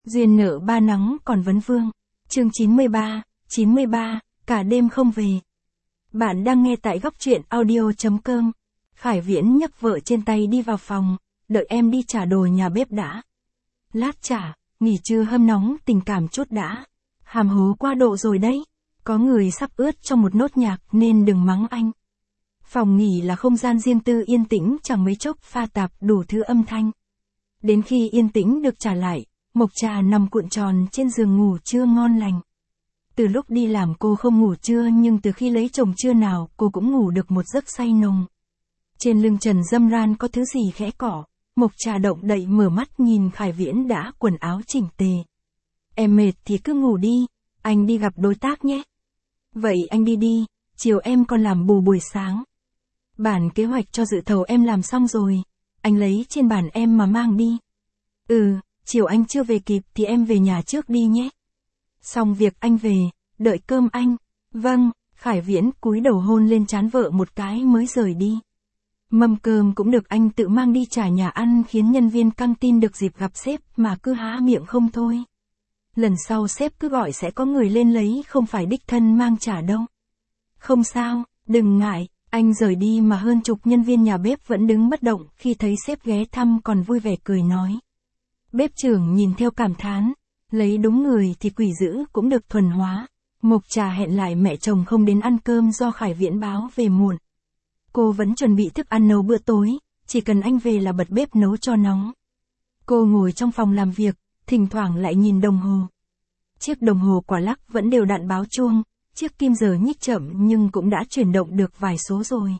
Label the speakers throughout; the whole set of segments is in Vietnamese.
Speaker 1: Duyên nợ ba nắng còn vấn vương. Chương 93, cả đêm không về. Bạn đang nghe tại góc truyện audio.com. Khải Viễn nhấc vợ trên tay đi vào phòng, đợi em đi trả đồ nhà bếp đã. Lát trả, nghỉ trưa hâm nóng tình cảm chút đã. Hàm hố qua độ rồi đấy. Có người sắp ướt trong một nốt nhạc nên đừng mắng anh. Phòng nghỉ là không gian riêng tư yên tĩnh chẳng mấy chốc pha tạp đủ thứ âm thanh. Đến khi yên tĩnh được trả lại, Mộc Trà nằm cuộn tròn trên giường ngủ trưa ngon lành. Từ lúc đi làm cô không ngủ trưa nhưng từ khi lấy chồng trưa nào cô cũng ngủ được một giấc say nồng. Trên lưng trần râm ran có thứ gì khẽ cỏ, Mộc Trà động đậy mở mắt nhìn Khải Viễn đã quần áo chỉnh tề. Em mệt thì cứ ngủ đi, anh đi gặp đối tác nhé. Vậy anh đi, chiều em còn làm bù buổi sáng. Bản kế hoạch cho dự thầu em làm xong rồi, anh lấy trên bàn em mà mang đi. Chiều anh chưa về kịp thì em về nhà trước đi nhé. Xong việc anh về, đợi cơm anh. Vâng, Khải Viễn cúi đầu hôn lên trán vợ một cái mới rời đi. Mâm cơm cũng được anh tự mang đi trả nhà ăn khiến nhân viên căng tin được dịp gặp sếp mà cứ há miệng không thôi. Lần sau sếp cứ gọi sẽ có người lên lấy không phải đích thân mang trả đâu. Không sao, đừng ngại, anh rời đi mà hơn chục nhân viên nhà bếp vẫn đứng bất động khi thấy sếp ghé thăm còn vui vẻ cười nói. Bếp trưởng nhìn theo cảm thán, lấy đúng người thì quỷ dữ cũng được thuần hóa. Mộc Trà hẹn lại mẹ chồng không đến ăn cơm do Khải Viễn báo về muộn. Cô vẫn chuẩn bị thức ăn nấu bữa tối, chỉ cần anh về là bật bếp nấu cho nóng. Cô ngồi trong phòng làm việc, thỉnh thoảng lại nhìn đồng hồ. Chiếc đồng hồ quả lắc vẫn đều đặn báo chuông, chiếc kim giờ nhích chậm nhưng cũng đã chuyển động được vài số rồi.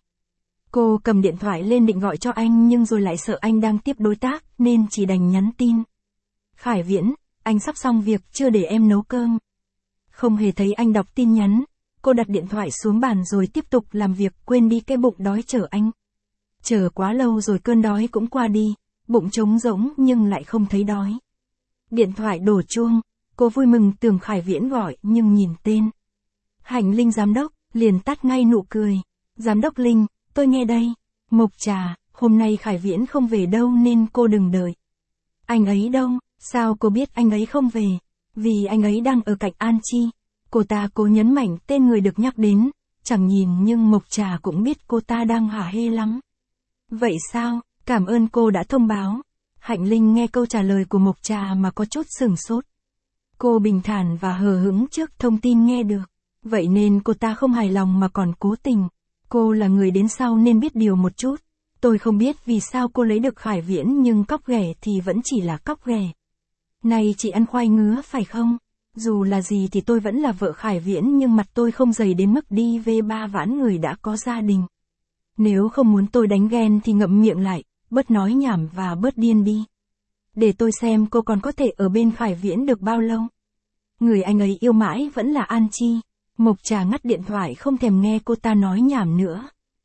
Speaker 1: Cô cầm điện thoại lên định gọi cho anh nhưng rồi lại sợ anh đang tiếp đối tác nên chỉ đành nhắn tin. Khải Viễn, anh sắp xong việc chưa để em nấu cơm. Không hề thấy anh đọc tin nhắn, cô đặt điện thoại xuống bàn rồi tiếp tục làm việc quên đi cái bụng đói chờ anh. Chờ quá lâu rồi cơn đói cũng qua đi, bụng trống rỗng nhưng lại không thấy đói. Điện thoại đổ chuông, cô vui mừng tưởng Khải Viễn gọi nhưng nhìn tên. Hạnh Linh giám đốc, liền tắt ngay nụ cười. Giám đốc Linh, tôi nghe đây. Mộc Trà, hôm nay Khải Viễn không về đâu nên cô đừng đợi. Anh ấy đâu? Sao cô biết anh ấy không về? Vì anh ấy đang ở cạnh An Chi. Cô ta cố nhấn mạnh tên người được nhắc đến, chẳng nhìn nhưng Mộc Trà cũng biết cô ta đang hả hê lắm. Vậy sao? Cảm ơn cô đã thông báo. Hạnh Linh nghe câu trả lời của Mộc Trà mà có chút sửng sốt. Cô bình thản và hờ hững trước thông tin nghe được. Vậy nên cô ta không hài lòng mà còn cố tình. Cô là người đến sau nên biết điều một chút. Tôi không biết vì sao cô lấy được Khải Viễn nhưng cóc ghẻ thì vẫn chỉ là cóc ghẻ. Này chị ăn khoai ngứa phải không? Dù là gì thì tôi vẫn là vợ Khải Viễn nhưng mặt tôi không dày đến mức đi về ba vãn người đã có gia đình. Nếu không muốn tôi đánh ghen thì ngậm miệng lại, bớt nói nhảm và bớt điên đi. Để tôi xem cô còn có thể ở bên Khải Viễn được bao lâu. Người anh ấy yêu mãi vẫn là An Chi. Mộc Trà ngắt điện thoại không thèm nghe cô ta nói nhảm nữa.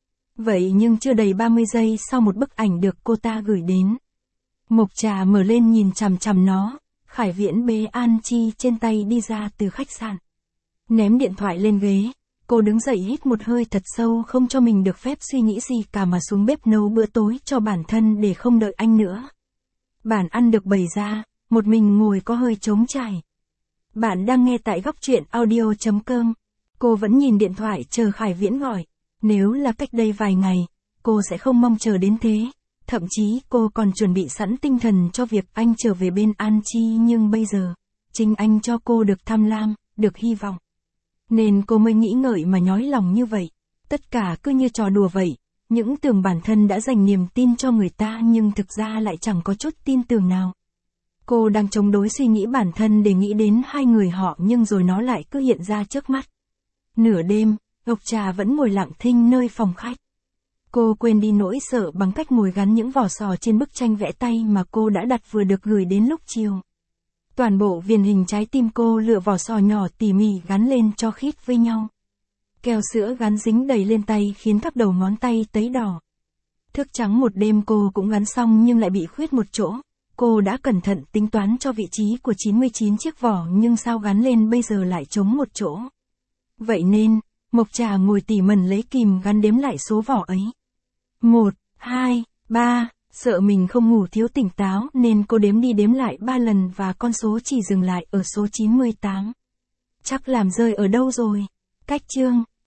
Speaker 1: Vậy nhưng chưa đầy 30 giây sau một bức ảnh được cô ta gửi đến. Mộc Trà mở lên nhìn chằm chằm nó, Khải Viễn bế An Chi trên tay đi ra từ khách sạn. Ném điện thoại lên ghế, cô đứng dậy hít một hơi thật sâu không cho mình được phép suy nghĩ gì cả mà xuống bếp nấu bữa tối cho bản thân để không đợi anh nữa. Bàn ăn được bày ra, một mình ngồi có hơi trống trải. Bạn đang nghe tại góc truyện audio.com. Cô vẫn nhìn điện thoại chờ Khải Viễn gọi. Nếu là cách đây vài ngày, cô sẽ không mong chờ đến thế. Thậm chí cô còn chuẩn bị sẵn tinh thần cho việc anh trở về bên An Chi nhưng bây giờ, chính anh cho cô được tham lam, được hy vọng. Nên cô mới nghĩ ngợi mà nhói lòng như vậy. Tất cả cứ như trò đùa vậy. Những tưởng bản thân đã dành niềm tin cho người ta nhưng thực ra lại chẳng có chút tin tưởng nào. Cô đang chống đối suy nghĩ bản thân để nghĩ đến hai người họ nhưng rồi nó lại cứ hiện ra trước mắt. Nửa đêm, Mộc Trà vẫn ngồi lặng thinh nơi phòng khách. Cô quên đi nỗi sợ bằng cách ngồi gắn những vỏ sò trên bức tranh vẽ tay mà cô đã đặt vừa được gửi đến lúc chiều. Toàn bộ viền hình trái tim cô lựa vỏ sò nhỏ tỉ mỉ gắn lên cho khít với nhau. Keo sữa gắn dính đầy lên tay khiến các đầu ngón tay tấy đỏ. Thước trắng một đêm cô cũng gắn xong nhưng lại bị khuyết một chỗ. Cô đã cẩn thận tính toán cho vị trí của 99 chiếc vỏ nhưng sao gắn lên bây giờ lại trống một chỗ. Vậy nên, Mộc Trà ngồi tỉ mẩn lấy kìm gắn đếm lại số vỏ ấy. 1, 2, 3, Sợ mình không ngủ thiếu tỉnh táo nên cô đếm đi đếm lại 3 lần và con số chỉ dừng lại ở số 98. Chắc làm rơi ở đâu rồi? Cách chương